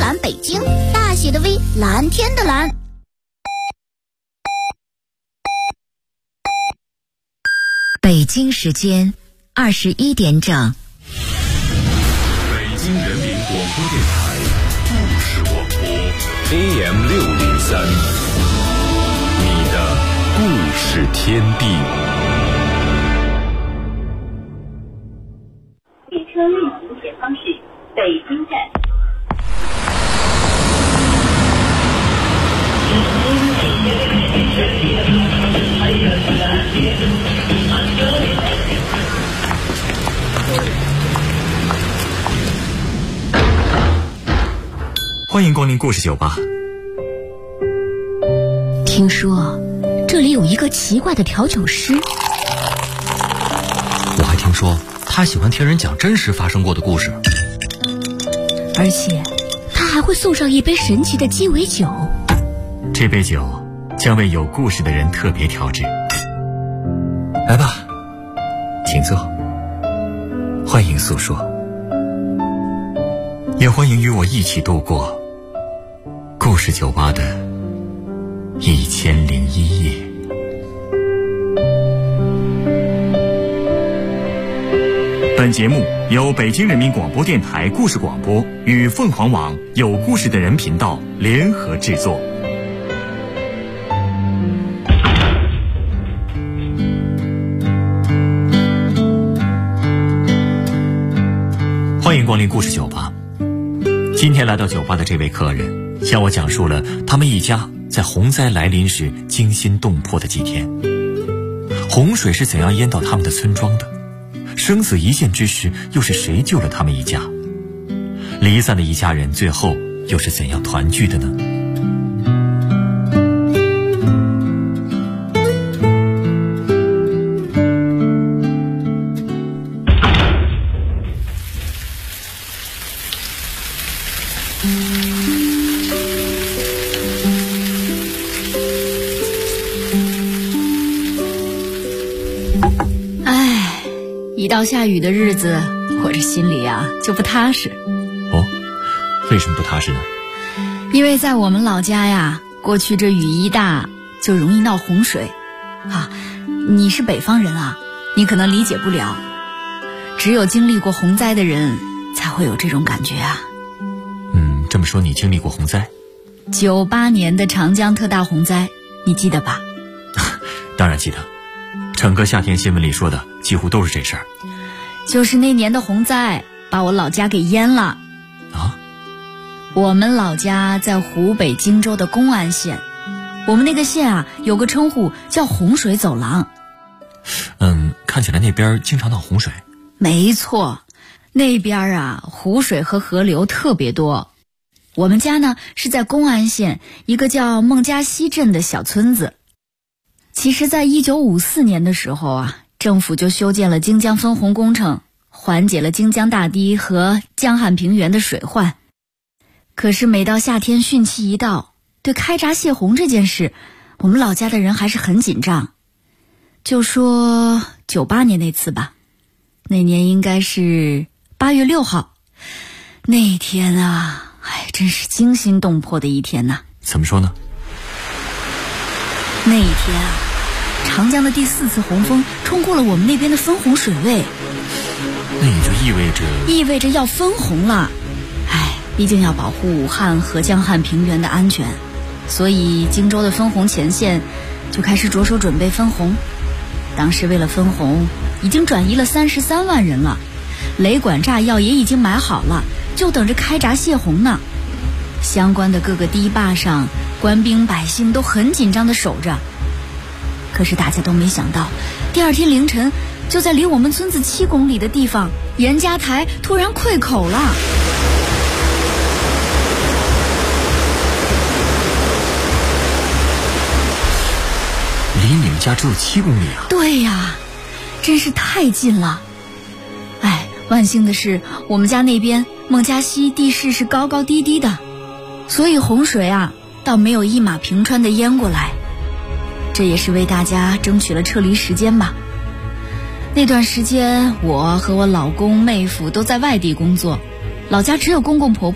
蓝北京，大写的 V， 蓝天的蓝。 北京时间21点整。 北京人民广播电台故事广播 AM603， 你的故事天地。 列车运行前方是北京站。 欢迎光临故事酒吧。 听说这里有一个奇怪的调酒师， 我还听说他喜欢听人讲真实发生过的故事， 而且他还会送上一杯神奇的鸡尾酒。 这杯酒将为有故事的人特别调制。来吧，请坐，欢迎诉说，也欢迎与我一起度过故事酒吧的1001夜。本节目由北京人民广播电台故事广播与凤凰网有故事的人频道联合制作。欢迎光临故事酒吧。今天来到酒吧的这位客人向我讲述了他们一家在洪灾来临时惊心动魄的几天，洪水是怎样淹到他们的村庄的，生死一线之时又是谁救了他们一家，离散的一家人最后又是怎样团聚的呢？ 一到下雨的日子，我这心里啊就不踏实。 哦，为什么不踏实呢？ 因为在我们老家呀，过去这雨一大就容易闹洪水啊。你是北方人啊，你可能理解不了，只有经历过洪灾的人才会有这种感觉啊。 这么说你经历过洪灾 ？98年的长江特大洪灾，你记得吧？ 当然记得，整个夏天新闻里说的几乎都是这事儿。 就是那年的洪灾把我老家给淹了啊！ 我们老家在湖北荆州的公安县，我们那个县啊有个称呼叫洪水走廊。 看起来那边经常闹洪水。 没错，那边啊湖水和河流特别多。我们家呢是在公安县一个叫孟家溪镇的小村子。其实在1954年的时候啊，政府就修建了京江分洪工程，缓解了京江大堤和江汉平原的水患。可是每到夏天汛期一到，对开闸泄洪这件事，我们老家的人还是很紧张。就说98年那次吧，那年应该是8月6号，那天啊，真是惊心动魄的一天呐。 怎么说呢？ 那一天啊，长江的第4次洪峰冲过了我们那边的分洪水位， 那也就意味着要分洪了。毕竟要保护武汉和江汉平原的安全，所以荆州的分洪前线就开始着手准备分洪。当时为了分洪，已经转移了33万人了，雷管炸药也已经买好了，就等着开闸泄洪呢。相关的各个堤坝上，官兵百姓都很紧张地守着。可是大家都没想到，第二天凌晨，就在离我们村子7公里的地方，严家台突然溃口了。 离你们家只有7公里啊？ 对呀，真是太近了。万幸的是，我们家那边孟家溪地势是高高低低的，所以洪水啊倒没有一马平川的淹过来。这也是为大家争取了撤离时间吧。那段时间我和我老公妹夫都在外地工作，老家只有公公婆婆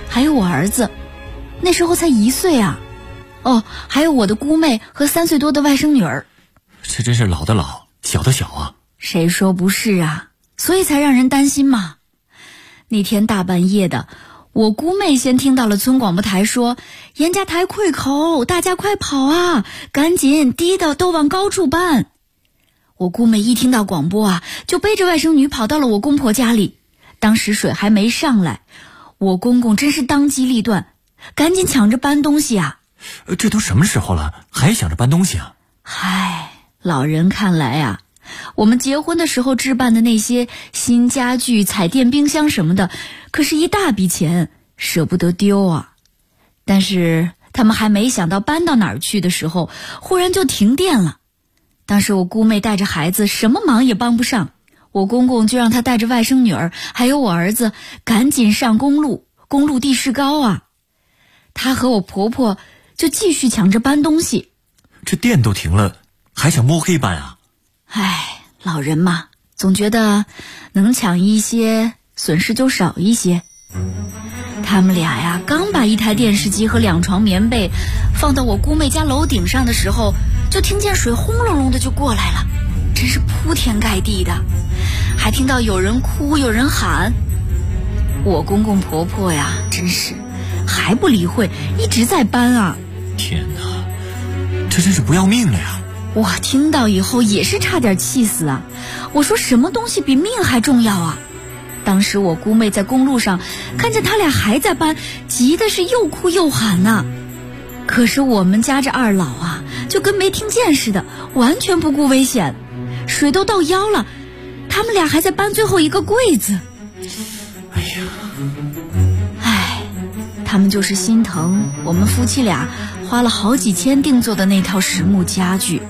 还有我儿子，那时候才1岁啊。哦，还有我的姑妹和3岁多的外甥女儿。 这真是老的老，小的小啊。 谁说不是啊？所以才让人担心嘛。那天大半夜的，我姑妹先听到了村广播台说严家台溃口，大家快跑啊，赶紧低的都往高处搬。我姑妹一听到广播啊，就背着外甥女跑到了我公婆家里。当时水还没上来，我公公真是当机立断，赶紧抢着搬东西啊。 这都什么时候了，还想着搬东西啊？ 嗨，老人看来啊，我们结婚的时候置办的那些新家具、彩电、冰箱什么的，可是一大笔钱，舍不得丢啊。但是他们还没想到搬到哪儿去的时候，忽然就停电了。当时我姑妹带着孩子，什么忙也帮不上，我公公就让他带着外甥女儿还有我儿子赶紧上公路，公路地势高啊。他和我婆婆就继续抢着搬东西。 这电都停了，还想摸黑搬啊？ 唉，老人嘛，总觉得能抢一些，损失就少一些。他们俩呀，刚把1台电视机和2床棉被放到我姑妹家楼顶上的时候，就听见水轰隆隆的就过来了，真是铺天盖地的，还听到有人哭有人喊。我公公婆婆呀，真是还不理会，一直在搬啊。 天哪，这真是不要命了呀！ 我听到以后也是差点气死啊！我说什么东西比命还重要啊？当时我姑妹在公路上看见他俩还在搬，急的是又哭又喊呐。可是我们家这二老啊，就跟没听见似的，完全不顾危险。水都到腰了，他们俩还在搬最后一个柜子。 哎呀， 唉，他们就是心疼我们夫妻俩花了好几千定做的那套实木家具。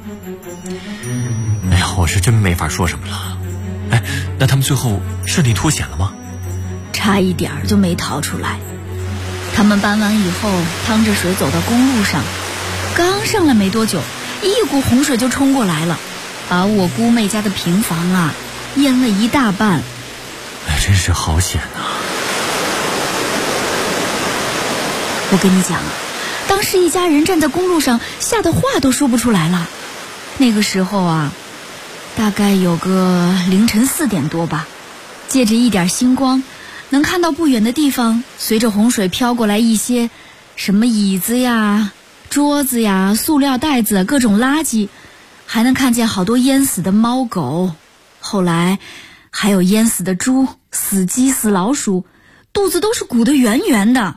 哎呀，我是真没法说什么了。哎，那他们最后顺利脱险了吗？ 差一点就没逃出来。他们搬完以后，趟着水走到公路上，刚上来没多久，一股洪水就冲过来了，把我姑妹家的平房啊淹了一大半。 哎，真是好险啊！ 我跟你讲啊，当时一家人站在公路上，吓得话都说不出来了。那个时候啊，大概有个凌晨4点多吧，借着一点星光，能看到不远的地方随着洪水飘过来一些什么椅子呀、桌子呀、塑料袋子、各种垃圾，还能看见好多淹死的猫狗，后来还有淹死的猪、死鸡、死老鼠，肚子都是鼓得圆圆的。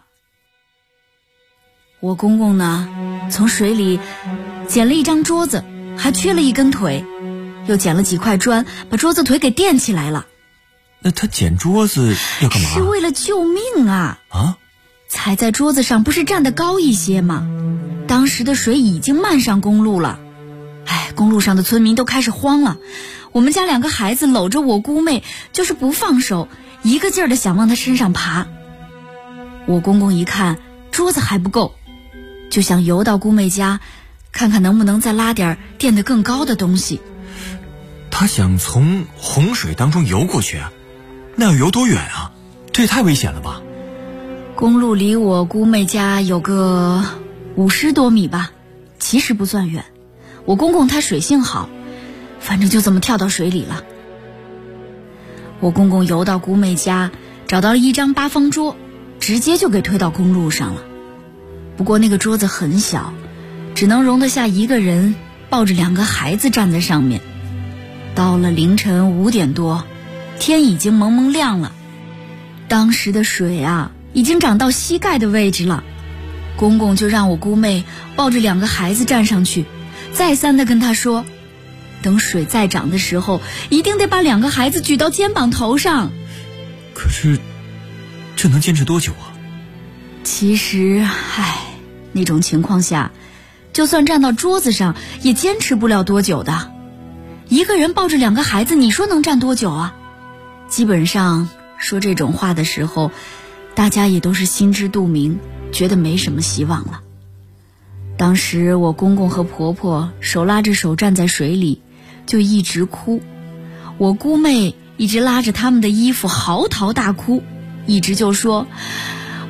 我公公呢，从水里捡了一张桌子，还缺了一根腿，又捡了几块砖，把桌子腿给垫起来了。 那他捡桌子要干嘛？ 是为了救命啊！ 啊？ 踩在桌子上不是站得高一些吗？当时的水已经漫上公路了，哎，公路上的村民都开始慌了。我们家2个孩子搂着我姑妹，就是不放手，一个劲儿的想往她身上爬。我公公一看桌子还不够，就想游到姑妹家，看看能不能再拉点垫得更高的东西。 他想从洪水当中游过去啊？那要游多远啊？这也太危险了吧！ 公路离我姑妹家有个50多米吧，其实不算远。我公公他水性好，反正就这么跳到水里了。我公公游到姑妹家，找到了一张8方桌，直接就给推到公路上了。不过那个桌子很小，只能容得下一个人抱着2个孩子站在上面。到了凌晨5点多，天已经蒙蒙亮了，当时的水啊已经涨到膝盖的位置了。公公就让我姑妹抱着2个孩子站上去，再三的跟他说，等水再涨的时候，一定得把2个孩子举到肩膀头上。 可是这能坚持多久啊？ 其实那种情况下，就算站到桌子上也坚持不了多久的。一个人抱着2个孩子，你说能站多久啊？基本上说这种话的时候，大家也都是心知肚明，觉得没什么希望了。当时我公公和婆婆手拉着手站在水里，就一直哭。我姑妹一直拉着他们的衣服嚎啕大哭，一直就说，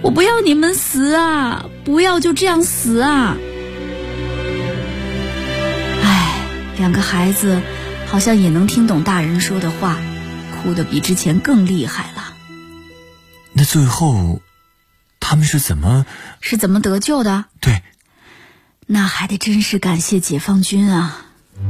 我不要你们死啊，不要就这样死啊。两个孩子好像也能听懂大人说的话，哭得比之前更厉害了。 那最后他们是怎么得救的？ 对， 那还得真是感谢解放军啊。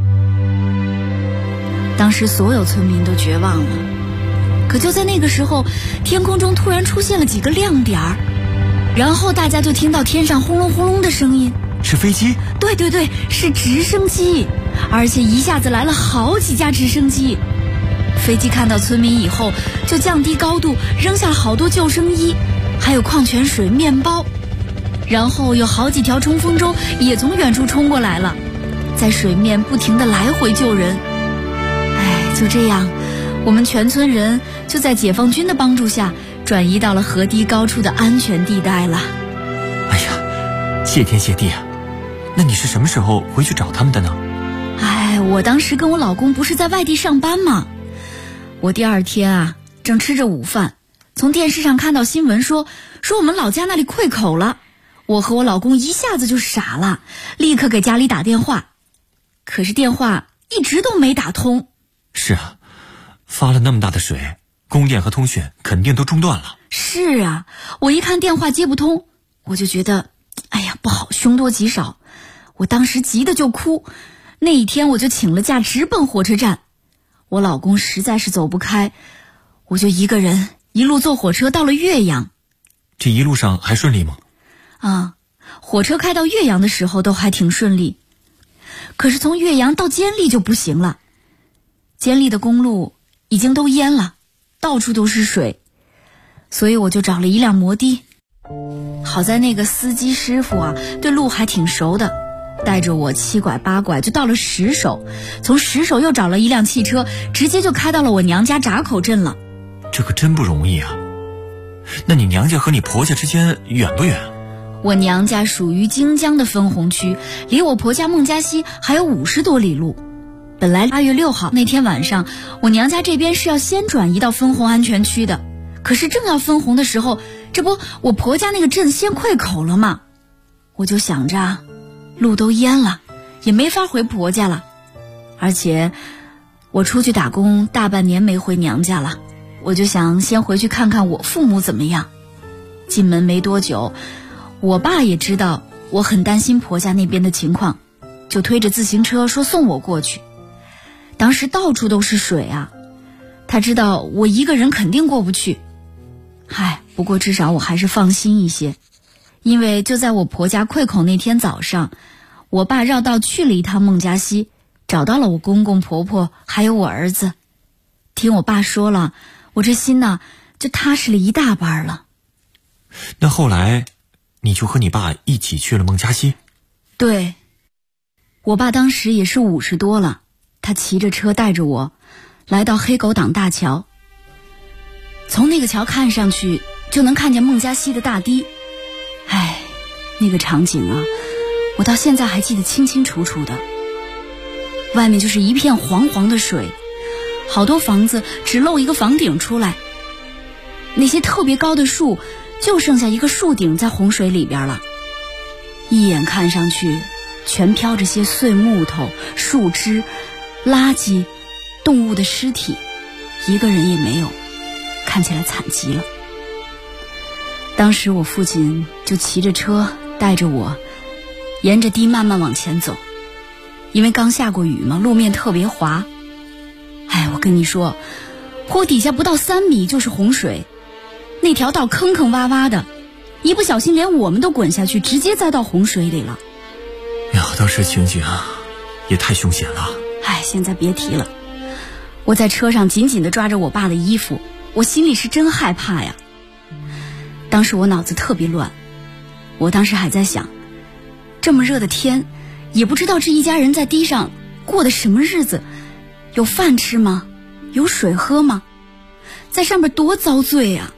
当时所有村民都绝望了，可就在那个时候，天空中突然出现了几个亮点儿，然后大家就听到天上轰隆轰隆的声音。 是飞机？ 对，是直升机，而且一下子来了好几架直升机。飞机看到村民以后，就降低高度，扔下了好多救生衣，还有矿泉水、面包。然后有好几条冲锋舟也从远处冲过来了，在水面不停地来回救人。就这样，我们全村人就在解放军的帮助下，转移到了河堤高处的安全地带了。 哎呀，谢天谢地啊！那你是什么时候回去找他们的呢？ 我当时跟我老公不是在外地上班吗？我第二天啊，正吃着午饭，从电视上看到新闻说我们老家那里溃口了。我和我老公一下子就傻了，立刻给家里打电话，可是电话一直都没打通。 是啊，发了那么大的水，供电和通讯肯定都中断了。 是啊，我一看电话接不通，我就觉得不好，凶多吉少。我当时急得就哭，那一天我就请了假，直奔火车站。我老公实在是走不开，我就一个人一路坐火车到了岳阳。 这一路上还顺利吗？ 火车开到岳阳的时候都还挺顺利，可是从岳阳到监利就不行了。监利的公路已经都淹了，到处都是水，所以我就找了一辆摩的。好在那个司机师傅啊，对路还挺熟的，带着我7拐8拐就到了石首，从石首又找了一辆汽车，直接就开到了我娘家闸口镇了。 这可真不容易啊！那你娘家和你婆家之间远不远？ 我娘家属于荆江的分洪区，离我婆家孟家溪还有50多里路。本来8月6号那天晚上，我娘家这边是要先转移到分洪安全区的，可是正要分洪的时候，这不我婆家那个镇先溃口了吗？我就想着路都淹了，也没法回婆家了，而且我出去打工大半年没回娘家了，我就想先回去看看我父母怎么样。进门没多久，我爸也知道我很担心婆家那边的情况，就推着自行车说送我过去。当时到处都是水啊，他知道我一个人肯定过不去。不过至少我还是放心一些，因为就在我婆家溃口那天早上，我爸绕道去了一趟孟家溪，找到了我公公婆婆还有我儿子。听我爸说了，我这心呢就踏实了一大半了。 那后来你就和你爸一起去了孟家溪？ 对，我爸当时也是50多了，他骑着车带着我来到黑狗党大桥。从那个桥看上去就能看见孟家溪的大堤。那个场景啊，我到现在还记得清清楚楚的。外面就是一片黄黄的水，好多房子只露一个房顶出来，那些特别高的树就剩下一个树顶在洪水里边了。一眼看上去全飘着些碎木头、树枝、垃圾、动物的尸体，一个人也没有，看起来惨极了。当时我父亲就骑着车带着我沿着堤慢慢往前走，因为刚下过雨嘛，路面特别滑。我跟你说，坡底下不到3米就是洪水，那条道坑坑洼洼的，一不小心连我们都滚下去，直接栽到洪水里了。 当时情景也太凶险了。 现在别提了。我在车上紧紧地抓着我爸的衣服，我心里是真害怕呀。当时我脑子特别乱，我当时还在想，这么热的天，也不知道这一家人在堤上过的什么日子，有饭吃吗？有水喝吗？在上面多遭罪啊。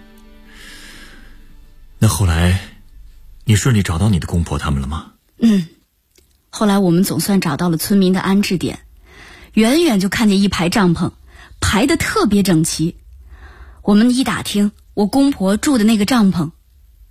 那后来你顺利找到你的公婆他们了吗？ 后来我们总算找到了村民的安置点，远远就看见一排帐篷排得特别整齐。我们一打听，我公婆住的那个帐篷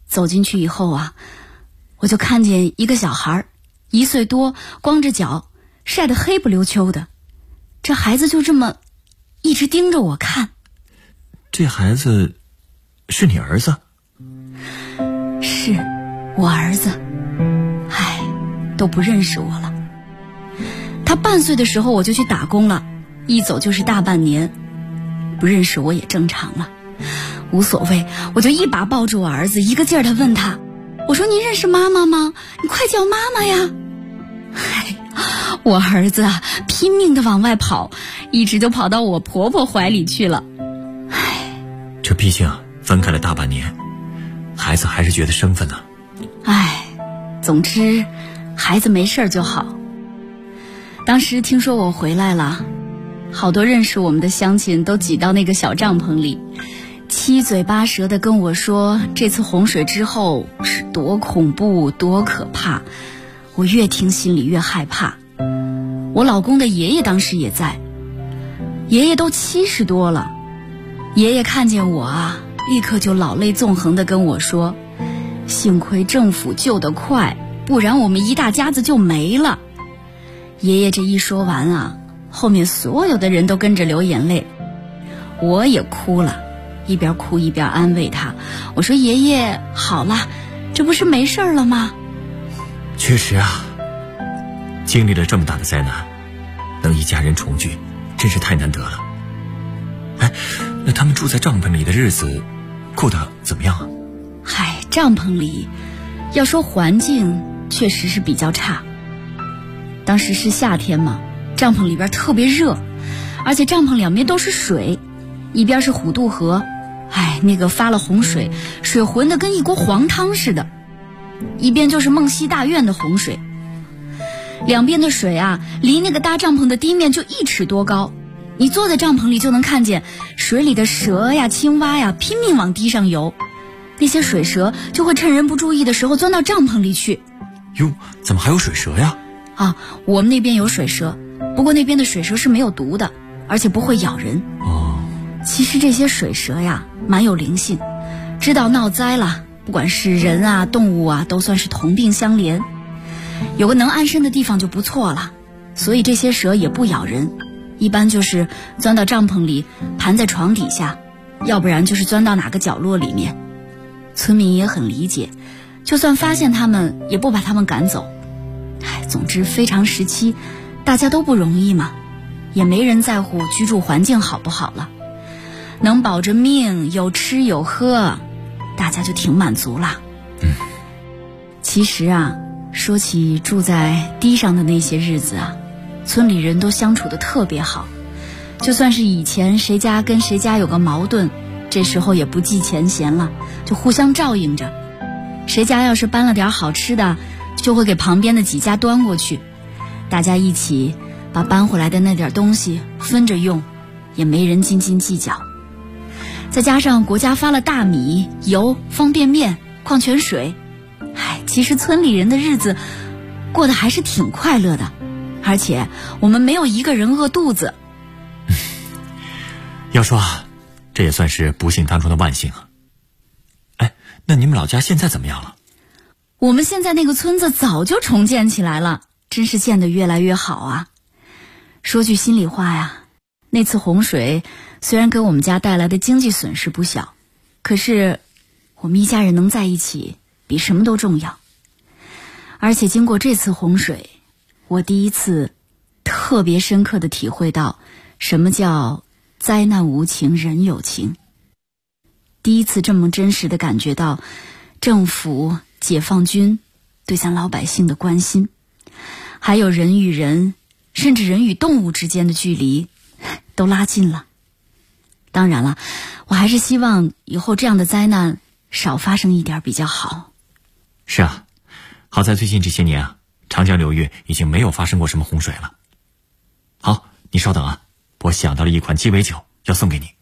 走进去以后啊，我就看见一个小孩，1岁多，光着脚，晒得黑不溜秋的。这孩子就这么一直盯着我看。 这孩子是你儿子？ 是我儿子。唉，都不认识我了。他半岁的时候我就去打工了，一走就是大半年，不认识我也正常了，无所谓。我就一把抱住我儿子，一个劲儿地问他，我说你认识妈妈吗？你快叫妈妈呀！唉，我儿子啊，拼命地往外跑，一直就跑到我婆婆怀里去了。唉， 这毕竟分开了大半年，孩子还是觉得生分呢。 唉，总之孩子没事就好。当时听说我回来了，好多认识我们的乡亲都挤到那个小帐篷里，七嘴八舌地跟我说这次洪水之后是多恐怖多可怕。我越听心里越害怕。我老公的爷爷当时也在，爷爷都70多了。爷爷看见我啊，立刻就老泪纵横地跟我说，幸亏政府救得快，不然我们一大家子就没了。爷爷这一说完啊，后面所有的人都跟着流眼泪，我也哭了，一边哭一边安慰他，我说爷爷好了，这不是没事了吗？ 确实啊，经历了这么大的灾难，能一家人重聚真是太难得了。哎，那他们住在帐篷里的日子过得怎么样啊？ 嗨，帐篷里要说环境确实是比较差。当时是夏天嘛，帐篷里边特别热，而且帐篷两边都是水，一边是虎渡河，哎，那个发了洪水，水浑得跟一锅黄汤似的，一边就是梦溪大院的洪水，两边的水啊，离那个搭帐篷的地面就1尺多高，你坐在帐篷里就能看见水里的蛇呀、青蛙呀拼命往地上游，那些水蛇就会趁人不注意的时候钻到帐篷里去。 哟，怎么还有水蛇呀？ 啊，我们那边有水蛇，不过那边的水蛇是没有毒的，而且不会咬人。 哦， 其实这些水蛇呀，蛮有灵性，知道闹灾了，不管是人啊、动物啊，都算是同病相怜。有个能安身的地方就不错了，所以这些蛇也不咬人，一般就是钻到帐篷里，盘在床底下，要不然就是钻到哪个角落里面。村民也很理解，就算发现他们，也不把他们赶走。总之非常时期，大家都不容易嘛，也没人在乎居住环境好不好了，能保着命，有吃有喝，大家就挺满足了。其实啊，说起住在堤上的那些日子啊，村里人都相处得特别好，就算是以前谁家跟谁家有个矛盾，这时候也不计前嫌了，就互相照应着。谁家要是搬了点好吃的，就会给旁边的几家端过去，大家一起把搬回来的那点东西分着用，也没人斤斤计较。再加上国家发了大米、油、方便面、矿泉水，其实村里人的日子过得还是挺快乐的，而且我们没有一个人饿肚子。 要说啊，这也算是不幸当中的万幸啊。哎，那你们老家现在怎么样了？ 我们现在那个村子早就重建起来了，真是建得越来越好啊。说句心里话呀，那次洪水虽然给我们家带来的经济损失不小，可是我们一家人能在一起比什么都重要。而且经过这次洪水，我第一次特别深刻地体会到什么叫灾难无情人有情，第一次这么真实地感觉到政府解放军对咱老百姓的关心，还有人与人甚至人与动物之间的距离都拉近了。当然了，我还是希望以后这样的灾难少发生一点比较好。 是啊，好在最近这些年啊，长江流域已经没有发生过什么洪水了。好，你稍等啊，我想到了一款鸡尾酒要送给你。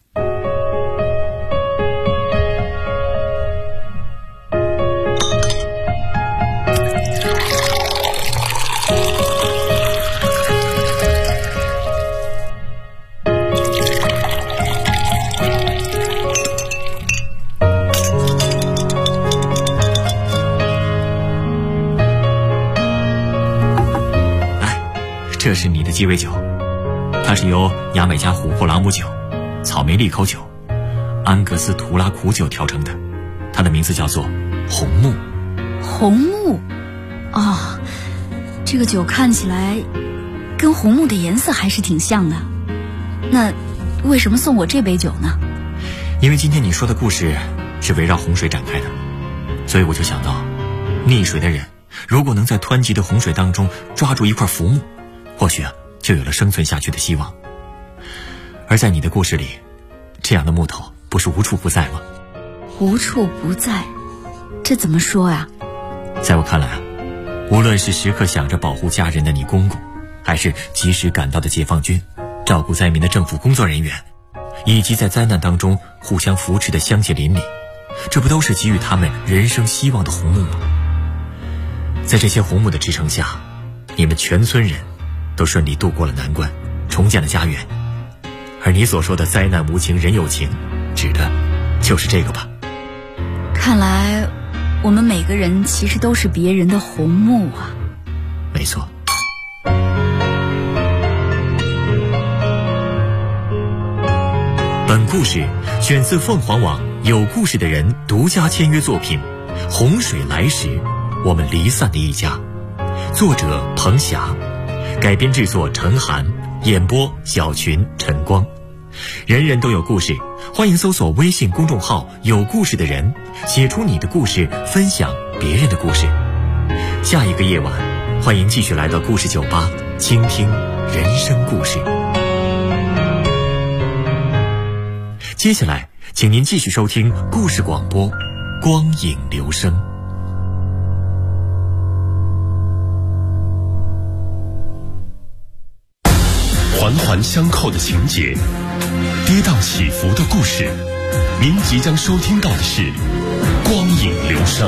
这是你的鸡尾酒，它是由牙买加琥珀朗姆酒、草莓利口酒、安格斯图拉苦酒调成的，它的名字叫做红木。 红木？哦，这个酒看起来跟红木的颜色还是挺像的。那为什么送我这杯酒呢？ 因为今天你说的故事是围绕洪水展开的，所以我就想到，溺水的人如果能在湍急的洪水当中抓住一块浮木，或许就有了生存下去的希望。而在你的故事里，这样的木头不是无处不在吗？ 无处不在，这怎么说呀？ 在我看来无论是时刻想着保护家人的你公公，还是及时赶到的解放军，照顾灾民的政府工作人员，以及在灾难当中互相扶持的乡亲邻里，这不都是给予他们人生希望的红木吗？在这些红木的支撑下，你们全村人都顺利度过了难关，重建了家园。而你所说的灾难无情人有情，指的就是这个吧？ 看来我们每个人其实都是别人的红木啊。 没错。本故事选自凤凰网有故事的人独家签约作品《洪水来时，我们离散的一家》，作者彭霞，改编制作陈涵，演播小群、陈光。人人都有故事，欢迎搜索微信公众号有故事的人，写出你的故事，分享别人的故事。下一个夜晚，欢迎继续来到故事酒吧，倾听人生故事。接下来请您继续收听故事广播《光影留声》。 环环相扣的情节，跌宕起伏的故事，您即将收听到的是《光影留声》。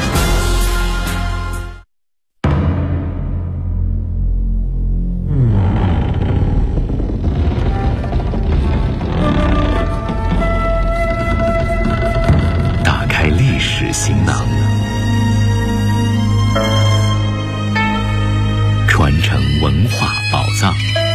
打开历史行囊，传承文化宝藏。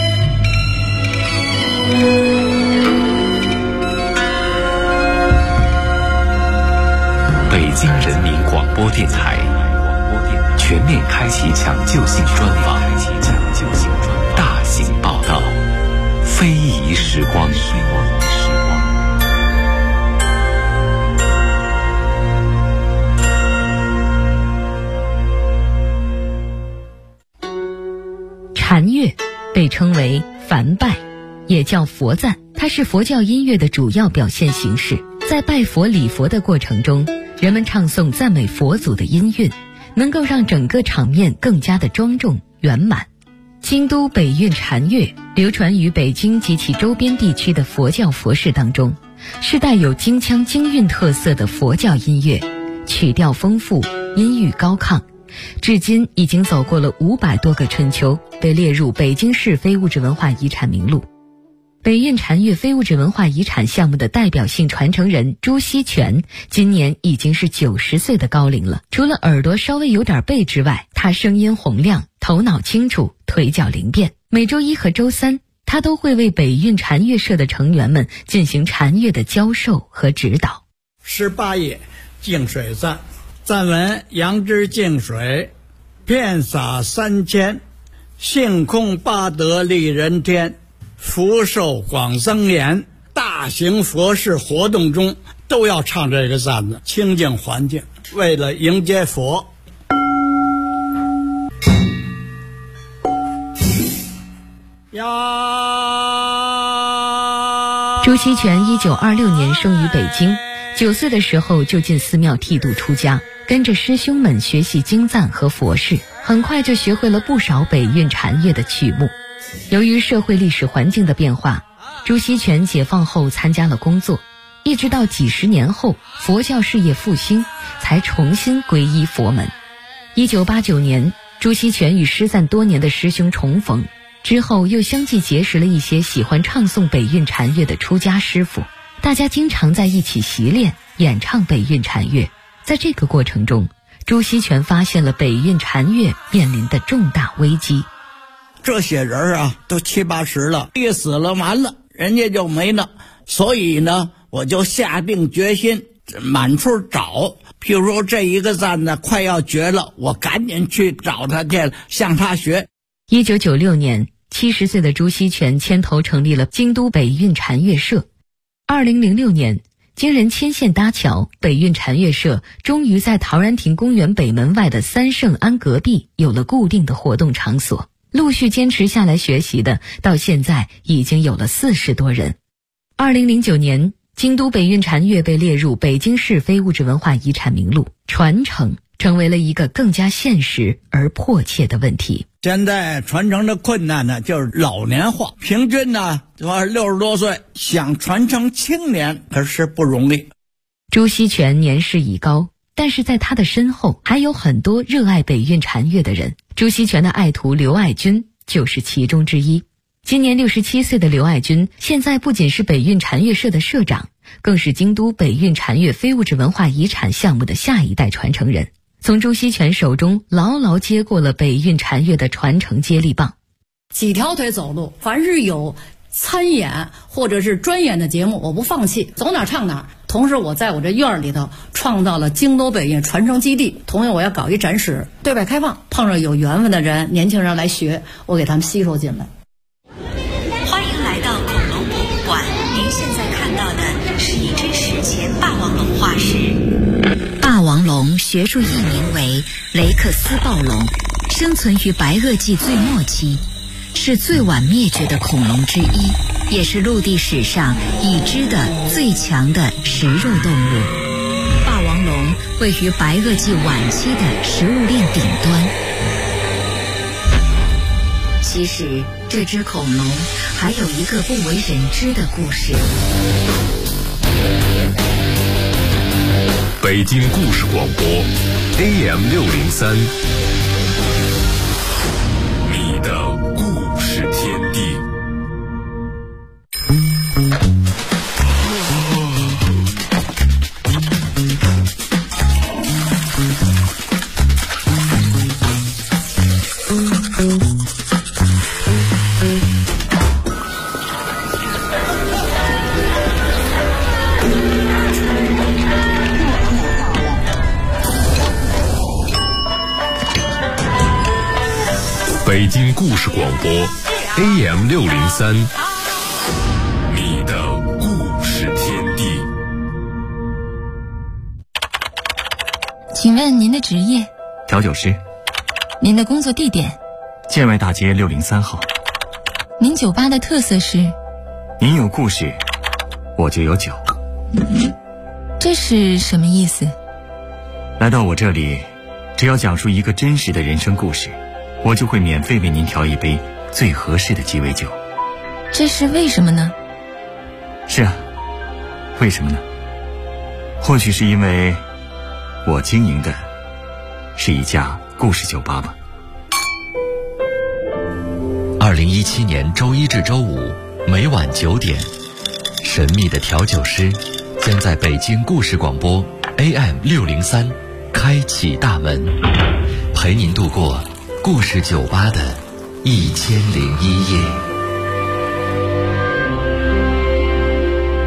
北京人民广播电台全面开启抢救性专访，大型报道，非遗时光。 禅乐被称为梵拜，也叫佛赞，它是佛教音乐的主要表现形式。在拜佛礼佛的过程中，人们唱诵赞美佛祖的音韵，能够让整个场面更加的庄重圆满。京都北韵禅乐流传于北京及其周边地区的佛教佛事当中，是带有京腔京韵特色的佛教音乐，曲调丰富，音域高亢，至今已经走过了500多个春秋，被列入北京市非物质文化遗产名录。北韵禅乐非物质文化遗产项目的代表性传承人朱锡全今年已经是90岁的高龄了。除了耳朵稍微有点背之外，他声音洪亮，头脑清楚，腿脚灵便。每周1和周3，他都会为北韵禅乐社的成员们进行禅乐的教授和指导。 18页净水赞，赞文：杨之净水，遍洒3000，性空八德利人天，福寿广增延。大型佛事活动中都要唱这个赞子，清净环境，为了迎接佛。 朱锡全1926年生于北京，9岁的时候就进寺庙剃度出家，跟着师兄们学习经赞和佛事，很快就学会了不少北韵禅乐的曲目。由于社会历史环境的变化，朱锡全解放后参加了工作，一直到几十年后佛教事业复兴，才重新皈依佛门。1989年，朱锡全与失散多年的师兄重逢，之后又相继结识了一些喜欢唱诵北韵禅乐的出家师傅，大家经常在一起习练演唱北韵禅乐。在这个过程中，朱锡全发现了北韵禅乐面临的重大危机。 这些人啊都70、80了，一死了完了，人家就没了。所以呢，我就下定决心满处找。譬如说这一个站呢快要绝了，我赶紧去找他去，向他学。 1996年，70岁的朱锡全牵头成立了京都北运禅乐社。2006年，经人牵线搭桥，北运禅乐社终于在陶然亭公园北门外的三圣庵隔壁有了固定的活动场所。陆续坚持下来学习的，到现在已经有了40多人。2009年，京都北运禅乐被列入北京市非物质文化遗产名录，传承成为了一个更加现实而迫切的问题。 现在传承的困难呢，就是老年化，平均呢60多岁，想传承青年可是不容易。 朱锡全年事已高，但是在他的身后还有很多热爱北运禅乐的人。朱锡全的爱徒刘爱军就是其中之一。今年67岁的刘爱军，现在不仅是北运禅乐社的社长，更是京都北运禅乐非物质文化遗产项目的下一代传承人，从朱锡全手中牢牢接过了北运禅乐的传承接力棒。 几条腿走路，凡是有参演或者是专演的节目，我不放弃，走哪唱哪。同时我在我这院里头创造了京都北运传承基地，同样我要搞一展示，对外开放，碰上有缘分的人，年轻人来学，我给他们吸收进来。 欢迎来到恐龙博物馆，您现在看到的是一只史前霸王龙化石。 霸王龙学术译名为雷克斯暴龙，生存于白垩纪最末期，是最晚灭绝的恐龙之一，也是陆地史上已知的最强的食肉动物。霸王龙位于白垩纪晚期的食物链顶端。其实这只恐龙还有一个不为人知的故事。 北京故事广播 AM603， 你的故事天地。北京故事广播 AM603， 你的故事天地。 请问您的职业？ 调酒师。 您的工作地点？ 建外大街603号。 您酒吧的特色是？ 您有故事，我就有酒。 这是什么意思？ 来到我这里，只要讲述一个真实的人生故事，我就会免费为您调一杯最合适的鸡尾酒。 这是为什么呢？ 是啊，为什么呢？或许是因为我经营的是一家故事酒吧吧。 2017年周一至周五每晚9点，神秘的调酒师将在北京故事广播 AM603 开启大门，陪您度过故事酒吧的1001夜。